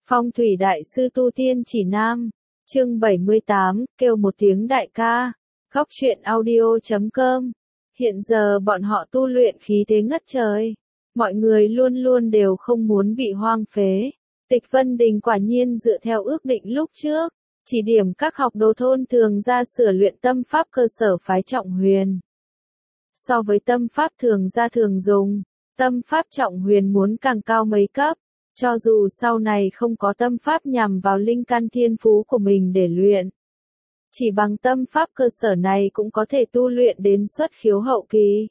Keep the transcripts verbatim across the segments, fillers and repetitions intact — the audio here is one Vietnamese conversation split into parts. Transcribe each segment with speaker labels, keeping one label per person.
Speaker 1: Phong thủy đại sư tu tiên chỉ nam, chương bảy mươi tám, kêu một tiếng đại ca, góc truyện audio chấm com. Hiện giờ bọn họ tu luyện khí thế ngất trời, mọi người luôn luôn đều không muốn bị hoang phế. Tịch Vân Đình quả nhiên dựa theo ước định lúc trước, chỉ điểm các học đồ thôn thường ra sửa luyện tâm pháp cơ sở phái Trọng Huyền. So với tâm pháp thường ra thường dùng, tâm pháp Trọng Huyền muốn càng cao mấy cấp. Cho dù sau này không có tâm pháp nhằm vào linh căn thiên phú của mình để luyện, chỉ bằng tâm pháp cơ sở này cũng có thể tu luyện đến xuất khiếu hậu kỳ.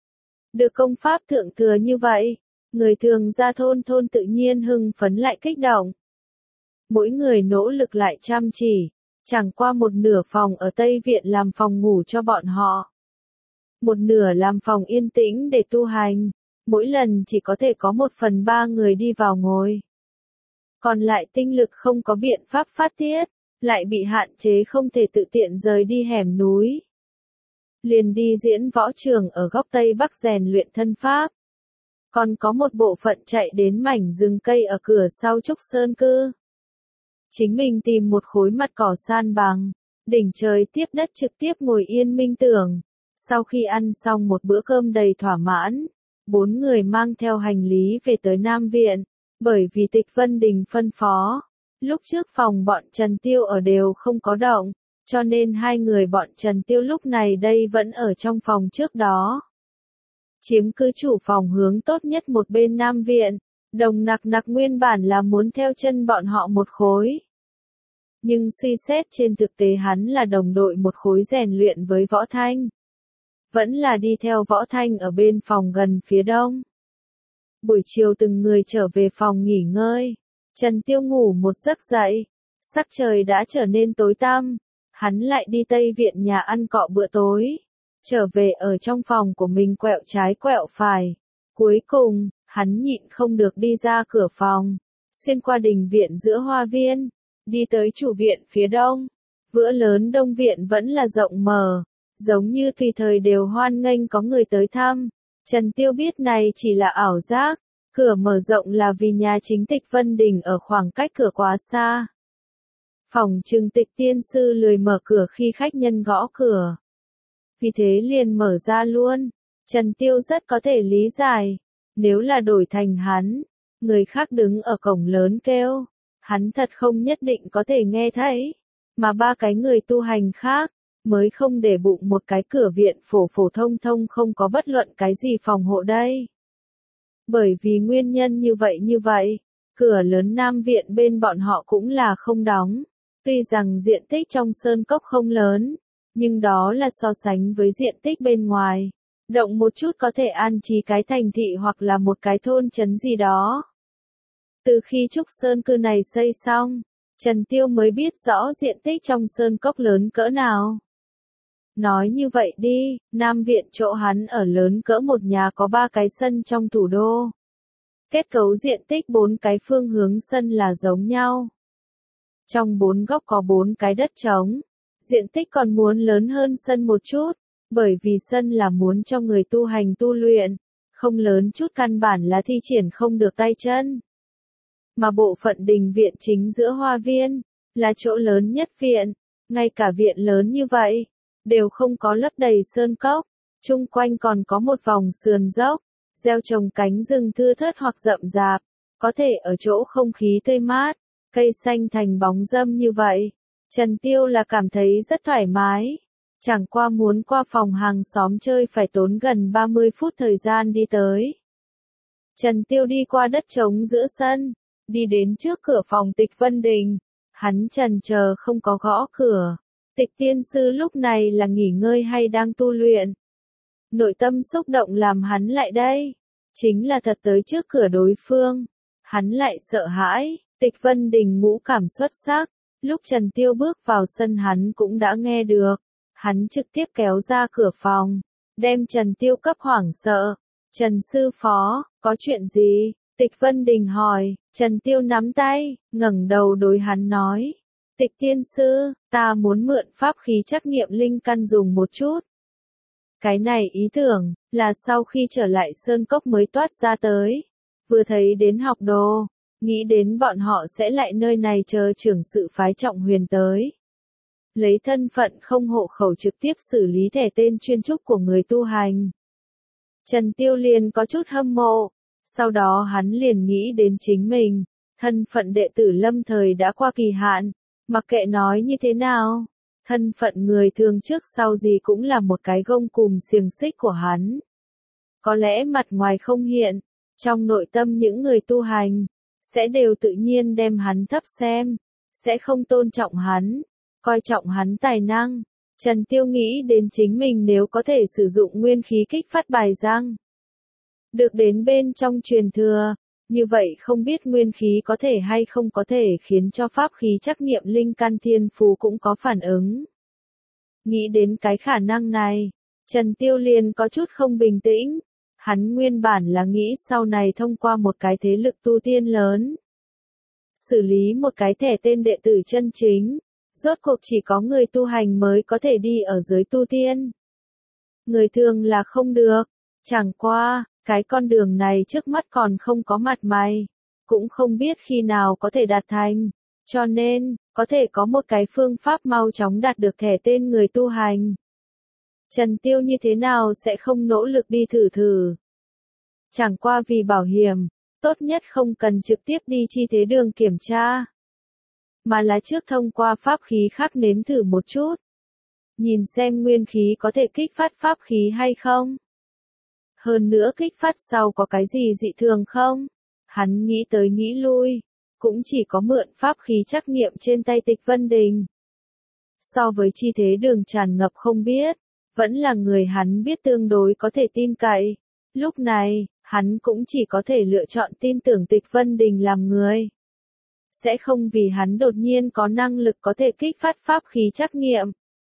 Speaker 1: Được công pháp thượng thừa như vậy, người thường ra thôn thôn tự nhiên hưng phấn lại kích động. Mỗi người nỗ lực lại chăm chỉ, chẳng qua một nửa phòng ở Tây Viện làm phòng ngủ cho bọn họ. Một nửa làm phòng yên tĩnh để tu hành. Mỗi lần chỉ có thể có một phần ba người đi vào ngồi. Còn lại tinh lực không có biện pháp phát tiết, lại bị hạn chế không thể tự tiện rời đi hẻm núi. Liền đi diễn võ trường ở góc Tây Bắc rèn luyện thân pháp. Còn có một bộ phận chạy đến mảnh rừng cây ở cửa sau Trúc Sơn Cư. Chính mình tìm một khối mặt cỏ san bằng, đỉnh trời tiếp đất trực tiếp ngồi yên minh tưởng. Sau khi ăn xong một bữa cơm đầy thỏa mãn, bốn người mang theo hành lý về tới Nam Viện, bởi vì Tịch Vân Đình phân phó. Lúc trước phòng bọn Trần Tiêu ở đều không có động, cho nên hai người bọn Trần Tiêu lúc này đây vẫn ở trong phòng trước đó. Chiếm cứ chủ phòng hướng tốt nhất một bên Nam Viện, Đồng Nặc Nặc nguyên bản là muốn theo chân bọn họ một khối. Nhưng suy xét trên thực tế hắn là đồng đội một khối rèn luyện với Võ Thanh. Vẫn là đi theo Võ Thanh ở bên phòng gần phía đông. Buổi chiều từng người trở về phòng nghỉ ngơi. Trần Tiêu ngủ một giấc dậy. Sắc trời đã trở nên tối tăm. Hắn lại đi Tây Viện nhà ăn cọ bữa tối. Trở về ở trong phòng của mình quẹo trái quẹo phải. Cuối cùng, hắn nhịn không được đi ra cửa phòng. Xuyên qua đình viện giữa hoa viên. Đi tới chủ viện phía đông. Vữa lớn đông viện vẫn là rộng mở. Giống như tùy thời đều hoan nghênh có người tới thăm. Trần Tiêu biết này chỉ là ảo giác, cửa mở rộng là vì nhà chính Tịch Vân Đình ở khoảng cách cửa quá xa. Phòng trừng Tịch tiên sư lười mở cửa khi khách nhân gõ cửa. Vì thế liền mở ra luôn. Trần Tiêu rất có thể lý giải. Nếu là đổi thành hắn, người khác đứng ở cổng lớn kêu, hắn thật không nhất định có thể nghe thấy. Mà ba cái người tu hành khác, mới không để bụng một cái cửa viện phổ phổ thông thông không có bất luận cái gì phòng hộ đây. Bởi vì nguyên nhân như vậy như vậy, cửa lớn Nam Viện bên bọn họ cũng là không đóng. Tuy rằng diện tích trong sơn cốc không lớn, nhưng đó là so sánh với diện tích bên ngoài. Động một chút có thể an trí cái thành thị hoặc là một cái thôn trấn gì đó. Từ khi Trúc Sơn Cư này xây xong, Trần Tiêu mới biết rõ diện tích trong sơn cốc lớn cỡ nào. Nói như vậy đi, Nam Viện chỗ hắn ở lớn cỡ một nhà có ba cái sân trong thủ đô. Kết cấu diện tích bốn cái phương hướng sân là giống nhau. Trong bốn góc có bốn cái đất trống. Diện tích còn muốn lớn hơn sân một chút, bởi vì sân là muốn cho người tu hành tu luyện, không lớn chút căn bản là thi triển không được tay chân. Mà bộ phận đình viện chính giữa hoa viên, là chỗ lớn nhất viện, ngay cả viện lớn như vậy, đều không có lấp đầy sơn cốc, chung quanh còn có một vòng sườn dốc, gieo trồng cánh rừng thưa thớt hoặc rậm rạp, có thể ở chỗ không khí tươi mát, cây xanh thành bóng râm như vậy. Trần Tiêu là cảm thấy rất thoải mái, chẳng qua muốn qua phòng hàng xóm chơi phải tốn gần ba mươi phút thời gian đi tới. Trần Tiêu đi qua đất trống giữa sân, đi đến trước cửa phòng Tịch Vân Đình, hắn chần chờ không có gõ cửa. Tịch tiên sư lúc này là nghỉ ngơi hay đang tu luyện? Nội tâm xúc động làm hắn lại đây. Chính là thật tới trước cửa đối phương. Hắn lại sợ hãi. Tịch Vân Đình ngũ cảm xuất sắc. Lúc Trần Tiêu bước vào sân hắn cũng đã nghe được. Hắn trực tiếp kéo ra cửa phòng. Đem Trần Tiêu cấp hoảng sợ. Trần sư phó, có chuyện gì? Tịch Vân Đình hỏi. Trần Tiêu nắm tay, ngẩng đầu đối hắn nói. Tịch tiên sư, ta muốn mượn pháp khí trắc nghiệm linh căn dùng một chút. Cái này ý tưởng, là sau khi trở lại sơn cốc mới toát ra tới. Vừa thấy đến học đồ, Nghĩ đến bọn họ sẽ lại nơi này chờ trưởng sự phái Trọng Huyền tới. Lấy thân phận không hộ khẩu trực tiếp xử lý thẻ tên chuyên trúc của người tu hành. Trần Tiêu liền có chút hâm mộ, sau đó hắn liền nghĩ đến chính mình, thân phận đệ tử lâm thời đã qua kỳ hạn, mặc kệ nói như thế nào, thân phận người thường trước sau gì cũng là một cái gông cùm xiềng xích của hắn. Có lẽ mặt ngoài không hiện, trong nội tâm những người tu hành, sẽ đều tự nhiên đem hắn thấp xem, sẽ không tôn trọng hắn, coi trọng hắn tài năng. Trần Tiêu nghĩ đến chính mình nếu có thể sử dụng nguyên khí kích phát bài răng, được đến bên trong truyền thừa, như vậy không biết nguyên khí có thể hay không có thể khiến cho pháp khí trắc nghiệm linh căn thiên phú cũng có phản ứng. Nghĩ đến cái khả năng này, Trần Tiêu liền có chút không bình tĩnh, hắn nguyên bản là nghĩ sau này thông qua một cái thế lực tu tiên lớn, xử lý một cái thẻ tên đệ tử chân chính. Rốt cuộc chỉ có người tu hành mới có thể đi ở giới tu tiên. Người thường là không được. Chẳng qua, cái con đường này trước mắt còn không có mặt mày. Cũng không biết khi nào có thể đạt thành. Cho nên, có thể có một cái phương pháp mau chóng đạt được thẻ tên người tu hành. Trần Tiêu như thế nào sẽ không nỗ lực đi thử thử. Chẳng qua vì bảo hiểm, tốt nhất không cần trực tiếp đi chi thế đường kiểm tra. Mà là trước thông qua pháp khí khác nếm thử một chút. Nhìn xem nguyên khí có thể kích phát pháp khí hay không. Hơn nữa kích phát sau có cái gì dị thường không? Hắn nghĩ tới nghĩ lui, cũng chỉ có mượn pháp khí trắc nghiệm trên tay Tịch Vân Đình. So với chi thế đường tràn ngập không biết, vẫn là người hắn biết tương đối có thể tin cậy. Lúc này, hắn cũng chỉ có thể lựa chọn tin tưởng Tịch Vân Đình làm người. Sẽ không vì hắn đột nhiên có năng lực có thể kích phát pháp khí trắc nghiệm,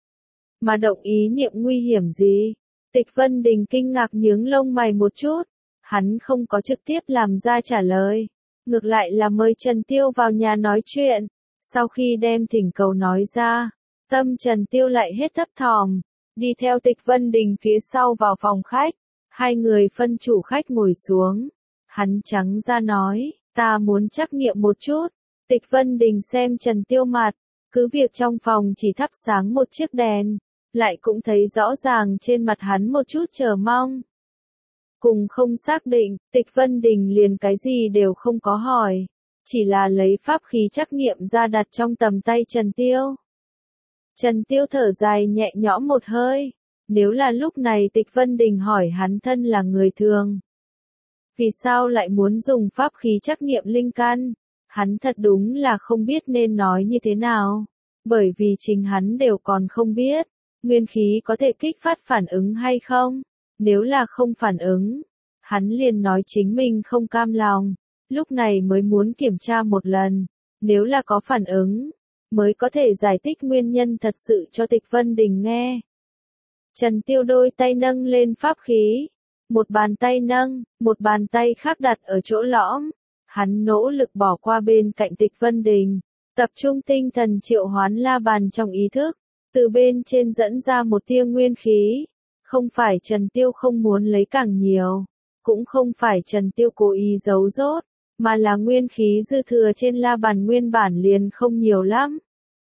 Speaker 1: mà động ý niệm nguy hiểm gì. Tịch Vân Đình kinh ngạc nhướng lông mày một chút, hắn không có trực tiếp làm ra trả lời, ngược lại là mời Trần Tiêu vào nhà nói chuyện. Sau khi đem thỉnh cầu nói ra, tâm Trần Tiêu lại hết thấp thỏm, đi theo Tịch Vân Đình phía sau vào phòng khách, hai người phân chủ khách ngồi xuống, hắn trắng ra nói, ta muốn trắc nghiệm một chút. Tịch Vân Đình xem Trần Tiêu mặt, cứ việc trong phòng chỉ thắp sáng một chiếc đèn, lại cũng thấy rõ ràng trên mặt hắn một chút chờ mong. Cùng không xác định, Tịch Vân Đình liền cái gì đều không có hỏi, chỉ là lấy pháp khí trắc nghiệm ra đặt trong tầm tay Trần Tiêu. Trần Tiêu thở dài nhẹ nhõm một hơi, nếu là lúc này Tịch Vân Đình hỏi hắn thân là người thường, vì sao lại muốn dùng pháp khí trắc nghiệm linh căn? Hắn thật đúng là không biết nên nói như thế nào, bởi vì chính hắn đều còn không biết, nguyên khí có thể kích phát phản ứng hay không, nếu là không phản ứng, hắn liền nói chính mình không cam lòng, lúc này mới muốn kiểm tra một lần, nếu là có phản ứng, mới có thể giải thích nguyên nhân thật sự cho Tịch Vân Đình nghe. Trần Tiêu đôi tay nâng lên pháp khí, một bàn tay nâng, một bàn tay khác đặt ở chỗ lõm. Hắn nỗ lực bỏ qua bên cạnh Tịch Vân Đình, tập trung tinh thần triệu hoán la bàn trong ý thức, từ bên trên dẫn ra một tia nguyên khí. Không phải Trần Tiêu không muốn lấy càng nhiều, cũng không phải Trần Tiêu cố ý giấu rốt, mà là nguyên khí dư thừa trên la bàn nguyên bản liền không nhiều lắm.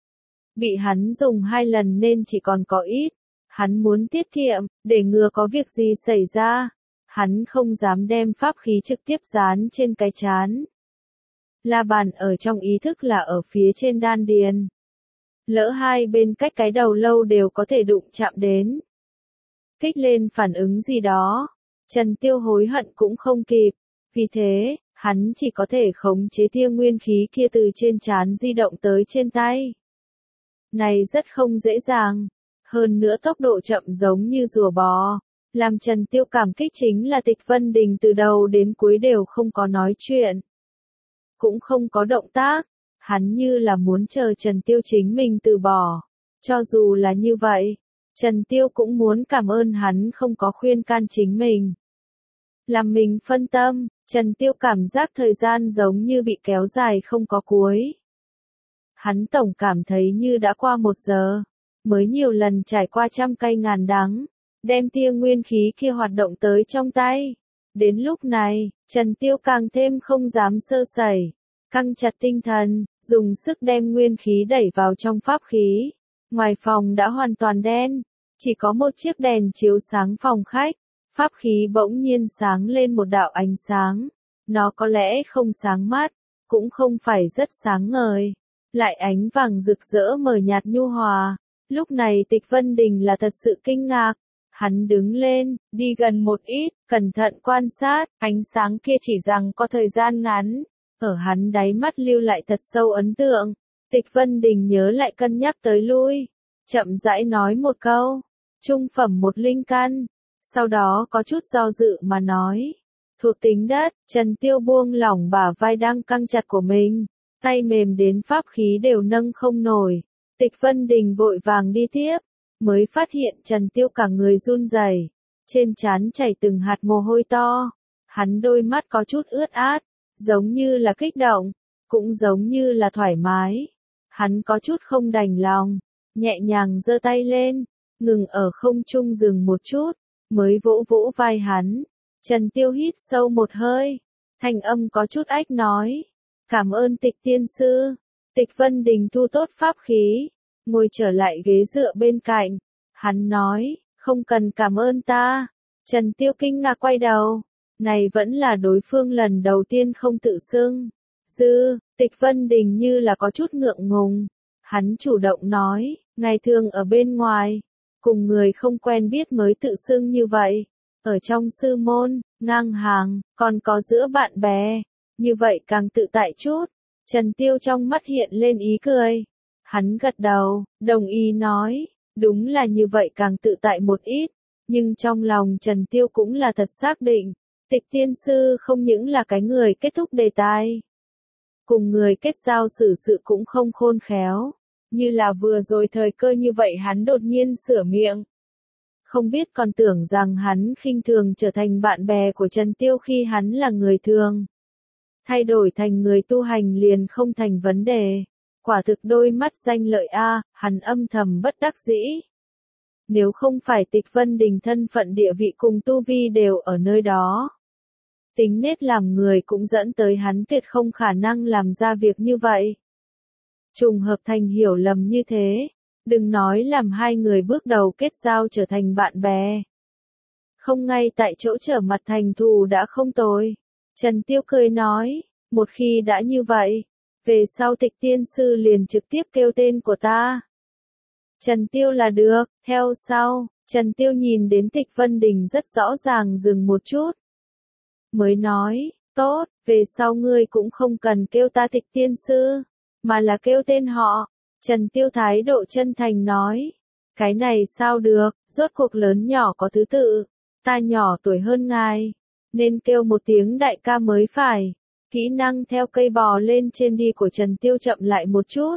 Speaker 1: Bị hắn dùng hai lần nên chỉ còn có ít, hắn muốn tiết kiệm, để ngừa có việc gì xảy ra. Hắn không dám đem pháp khí trực tiếp dán trên cái trán. La bàn ở trong ý thức là ở phía trên đan điền. Lỡ hai bên cách cái đầu lâu đều có thể đụng chạm đến. Kích lên phản ứng gì đó. Trần Tiêu hối hận cũng không kịp. Vì thế, hắn chỉ có thể khống chế tia nguyên khí kia từ trên trán di động tới trên tay. Này rất không dễ dàng. Hơn nữa tốc độ chậm giống như rùa bò. Làm Trần Tiêu cảm kích chính là Tịch Vân Đình từ đầu đến cuối đều không có nói chuyện. Cũng không có động tác. Hắn như là muốn chờ Trần Tiêu chính mình từ bỏ. Cho dù là như vậy, Trần Tiêu cũng muốn cảm ơn hắn không có khuyên can chính mình. Làm mình phân tâm, Trần Tiêu cảm giác thời gian giống như bị kéo dài không có cuối. Hắn tổng cảm thấy như đã qua một giờ, mới nhiều lần trải qua trăm cây ngàn đắng, đem tia nguyên khí kia hoạt động tới trong tay. Đến lúc này, Trần Tiêu càng thêm không dám sơ sẩy. căng chặt tinh thần, dùng sức đem nguyên khí đẩy vào trong pháp khí. Ngoài phòng đã hoàn toàn đen, chỉ có một chiếc đèn chiếu sáng phòng khách. Pháp khí bỗng nhiên sáng lên một đạo ánh sáng. Nó có lẽ không sáng mắt, cũng không phải rất sáng ngời. Lại ánh vàng rực rỡ mờ nhạt nhu hòa. Lúc này Tịch Vân Đình là thật sự kinh ngạc. Hắn đứng lên, đi gần một ít, cẩn thận quan sát, ánh sáng kia chỉ rằng có thời gian ngắn. Ở hắn đáy mắt lưu lại thật sâu ấn tượng. Tịch Vân Đình nhớ lại cân nhắc tới lui. Chậm rãi nói một câu. Trung phẩm một linh căn. Sau đó có chút do dự mà nói. Thuộc tính đất, Trần Tiêu buông lỏng bả vai đang căng chặt của mình. Tay mềm đến pháp khí đều nâng không nổi. Tịch Vân Đình vội vàng đi tiếp. Mới phát hiện Trần Tiêu cả người run rẩy, trên trán chảy từng hạt mồ hôi to. Hắn đôi mắt có chút ướt át, giống như là kích động, cũng giống như là thoải mái. Hắn có chút không đành lòng, nhẹ nhàng giơ tay lên, ngừng ở không trung dừng một chút, mới vỗ vỗ vai hắn. Trần Tiêu hít sâu một hơi, thanh âm có chút ách nói. Cảm ơn Tịch tiên sư. Tịch Vân Đình thu tốt pháp khí, ngồi trở lại ghế dựa bên cạnh. Hắn nói, không cần cảm ơn ta. Trần Tiêu kinh ngạc quay đầu. Này vẫn là đối phương lần đầu tiên không tự xưng. Dư, Tịch Vân Đình như là có chút ngượng ngùng. Hắn chủ động nói, ngày thường ở bên ngoài, cùng người không quen biết mới tự xưng như vậy. Ở trong sư môn, ngang hàng, còn có giữa bạn bè. Như vậy càng tự tại chút. Trần Tiêu trong mắt hiện lên ý cười. Hắn gật đầu, đồng ý nói, đúng là như vậy càng tự tại một ít, nhưng trong lòng Trần Tiêu cũng là thật xác định, Tịch tiên sư không những là cái người kết thúc đề tài, cùng người kết giao xử sự cũng không khôn khéo, như là vừa rồi thời cơ như vậy hắn đột nhiên sửa miệng. Không biết còn tưởng rằng hắn khinh thường trở thành bạn bè của Trần Tiêu khi hắn là người thường. Thay đổi thành người tu hành liền không thành vấn đề. Quả thực đôi mắt danh lợi a, hắn âm thầm bất đắc dĩ. Nếu không phải Tịch Vân Đình thân phận địa vị cùng tu vi đều ở nơi đó, tính nết làm người cũng dẫn tới hắn tuyệt không khả năng làm ra việc như vậy. Trùng hợp thành hiểu lầm như thế, đừng nói làm hai người bước đầu kết giao trở thành bạn bè. Không ngay tại chỗ trở mặt thành thù đã không tồi. Trần Tiêu cười nói, một khi đã như vậy, về sau Tịch tiên sư liền trực tiếp kêu tên của ta. Trần Tiêu là được, theo sau, Trần Tiêu nhìn đến Tịch Vân Đình rất rõ ràng dừng một chút. Mới nói, tốt, về sau ngươi cũng không cần kêu ta Tịch tiên sư, mà là kêu tên họ. Trần Tiêu thái độ chân thành nói, cái này sao được, rốt cuộc lớn nhỏ có thứ tự, ta nhỏ tuổi hơn ngài, nên kêu một tiếng đại ca mới phải. Kỹ năng theo cây bò lên trên đi của Trần Tiêu chậm lại một chút.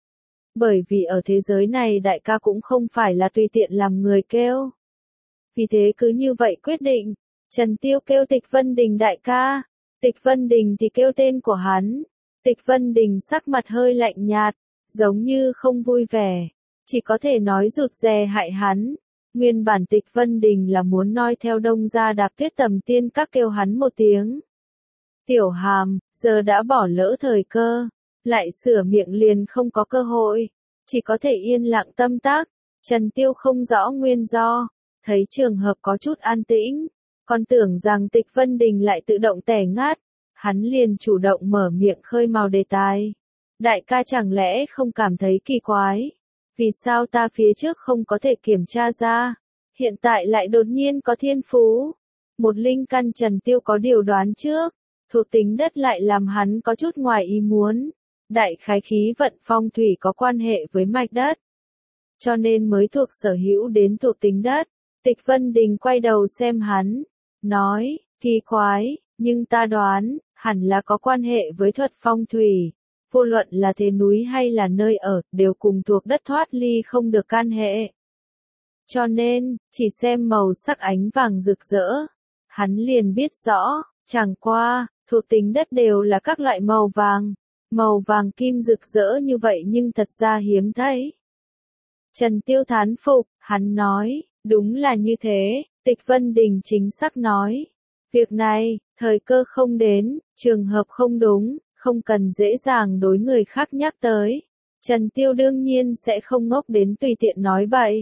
Speaker 1: Bởi vì ở thế giới này đại ca cũng không phải là tùy tiện làm người kêu. Vì thế cứ như vậy quyết định, Trần Tiêu kêu Tịch Vân Đình đại ca, Tịch Vân Đình thì kêu tên của hắn. Tịch Vân Đình sắc mặt hơi lạnh nhạt, giống như không vui vẻ, chỉ có thể nói rụt rè hại hắn. Nguyên bản Tịch Vân Đình là muốn noi theo Đông Gia Đạp Tuyết Tầm Tiên các kêu hắn một tiếng Tiểu Hàm, giờ đã bỏ lỡ thời cơ, lại sửa miệng liền không có cơ hội, chỉ có thể yên lặng tâm tác. Trần Tiêu không rõ nguyên do, thấy trường hợp có chút an tĩnh, còn tưởng rằng Tịch Vân Đình lại tự động tẻ ngát, hắn liền chủ động mở miệng khơi mào đề tài. Đại ca chẳng lẽ không cảm thấy kỳ quái? Vì sao ta phía trước không có thể kiểm tra ra, hiện tại lại đột nhiên có thiên phú? Một linh căn Trần Tiêu có điều đoán trước, thuộc tính đất lại làm hắn có chút ngoài ý muốn. Đại khái khí vận phong thủy có quan hệ với mạch đất, cho nên mới thuộc sở hữu đến thuộc tính đất. Tịch Vân Đình quay đầu xem hắn, nói, kỳ quái, nhưng ta đoán, hẳn là có quan hệ với thuật phong thủy. Vô luận là thế núi hay là nơi ở, đều cùng thuộc đất thoát ly không được can hệ. Cho nên, chỉ xem màu sắc ánh vàng rực rỡ, hắn liền biết rõ, chẳng qua, thuộc tính đất đều là các loại màu vàng. Màu vàng kim rực rỡ như vậy nhưng thật ra hiếm thấy. Trần Tiêu thán phục, hắn nói, đúng là như thế. Tịch Vân Đình chính xác nói, việc này, thời cơ không đến, trường hợp không đúng, không cần dễ dàng đối người khác nhắc tới. Trần Tiêu đương nhiên sẽ không ngốc đến tùy tiện nói bậy.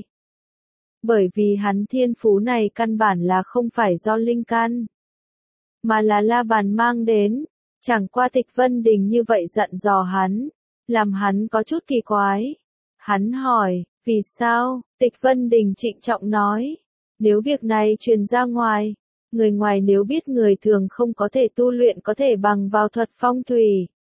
Speaker 1: Bởi vì hắn thiên phú này căn bản là không phải do linh căn, mà là La Bàn mang đến. Chẳng qua Tịch Vân Đình như vậy dặn dò hắn, làm hắn có chút kỳ quái. Hắn hỏi, vì sao? Tịch Vân Đình trịnh trọng nói, nếu việc này truyền ra ngoài, người ngoài nếu biết người thường không có thể tu luyện có thể bằng vào thuật phong thủy,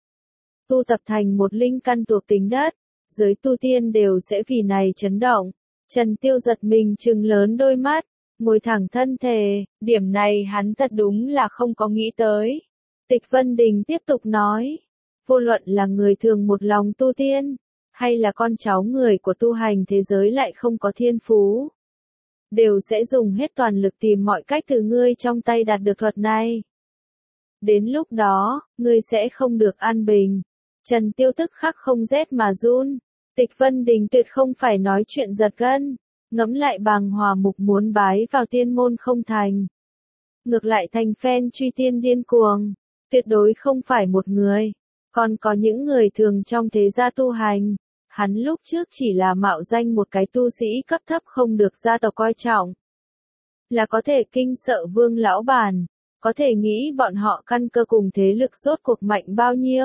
Speaker 1: tu tập thành một linh căn thuộc tính đất, giới tu tiên đều sẽ vì này chấn động. Trần Tiêu giật mình trừng lớn đôi mắt, ngồi thẳng thân thể, điểm này hắn thật đúng là không có nghĩ tới. Tịch Vân Đình tiếp tục nói, vô luận là người thường một lòng tu tiên, hay là con cháu người của tu hành thế giới lại không có thiên phú, đều sẽ dùng hết toàn lực tìm mọi cách từ ngươi trong tay đạt được thuật này. Đến lúc đó, ngươi sẽ không được an bình. Trần Tiêu tức khắc không rét mà run. Tịch Vân Đình tuyệt không phải nói chuyện giật gân, ngẫm lại Bàng Hòa Mục muốn bái vào tiên môn không thành. Ngược lại thành phen truy tiên điên cuồng, tuyệt đối không phải một người, còn có những người thường trong thế gia tu hành. Hắn lúc trước chỉ là mạo danh một cái tu sĩ cấp thấp không được gia tộc coi trọng, là có thể kinh sợ Vương lão bản, có thể nghĩ bọn họ căn cơ cùng thế lực rốt cuộc mạnh bao nhiêu.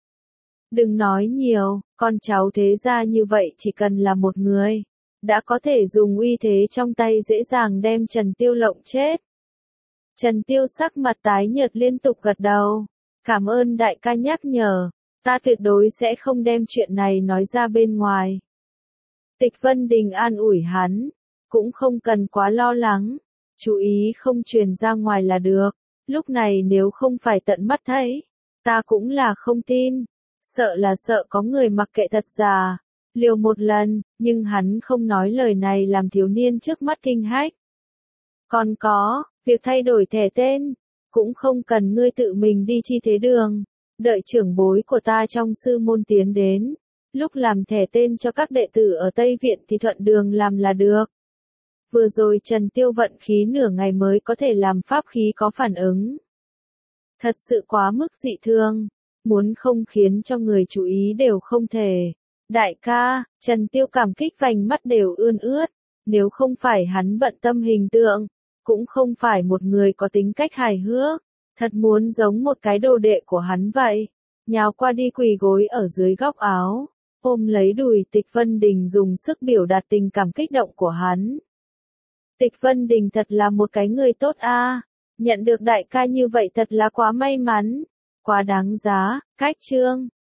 Speaker 1: Đừng nói nhiều, con cháu thế gia như vậy chỉ cần là một người, đã có thể dùng uy thế trong tay dễ dàng đem Trần Tiêu lộng chết. Trần Tiêu sắc mặt tái nhợt liên tục gật đầu, cảm ơn đại ca nhắc nhở, ta tuyệt đối sẽ không đem chuyện này nói ra bên ngoài. Tịch Vân Đình an ủi hắn, cũng không cần quá lo lắng, chú ý không truyền ra ngoài là được, lúc này nếu không phải tận mắt thấy, ta cũng là không tin. Sợ là sợ có người mặc kệ thật giả, liều một lần, nhưng hắn không nói lời này làm thiếu niên trước mắt kinh hách. Còn có, việc thay đổi thẻ tên, cũng không cần ngươi tự mình đi chi thế đường, đợi trưởng bối của ta trong sư môn tiến đến, lúc làm thẻ tên cho các đệ tử ở Tây Viện thì thuận đường làm là được. Vừa rồi Trần Tiêu vận khí nửa ngày mới có thể làm pháp khí có phản ứng. Thật sự quá mức dị thường. Muốn không khiến cho người chú ý đều không thể. Đại ca, Trần Tiêu cảm kích vành mắt đều ươn ướt, nếu không phải hắn bận tâm hình tượng, cũng không phải một người có tính cách hài hước, thật muốn giống một cái đồ đệ của hắn vậy. Nhào qua đi quỳ gối ở dưới góc áo, ôm lấy đùi Tịch Vân Đình dùng sức biểu đạt tình cảm kích động của hắn. Tịch Vân Đình thật là một cái người tốt a, nhận được đại ca như vậy thật là quá may mắn. Quá đáng giá, cách chương.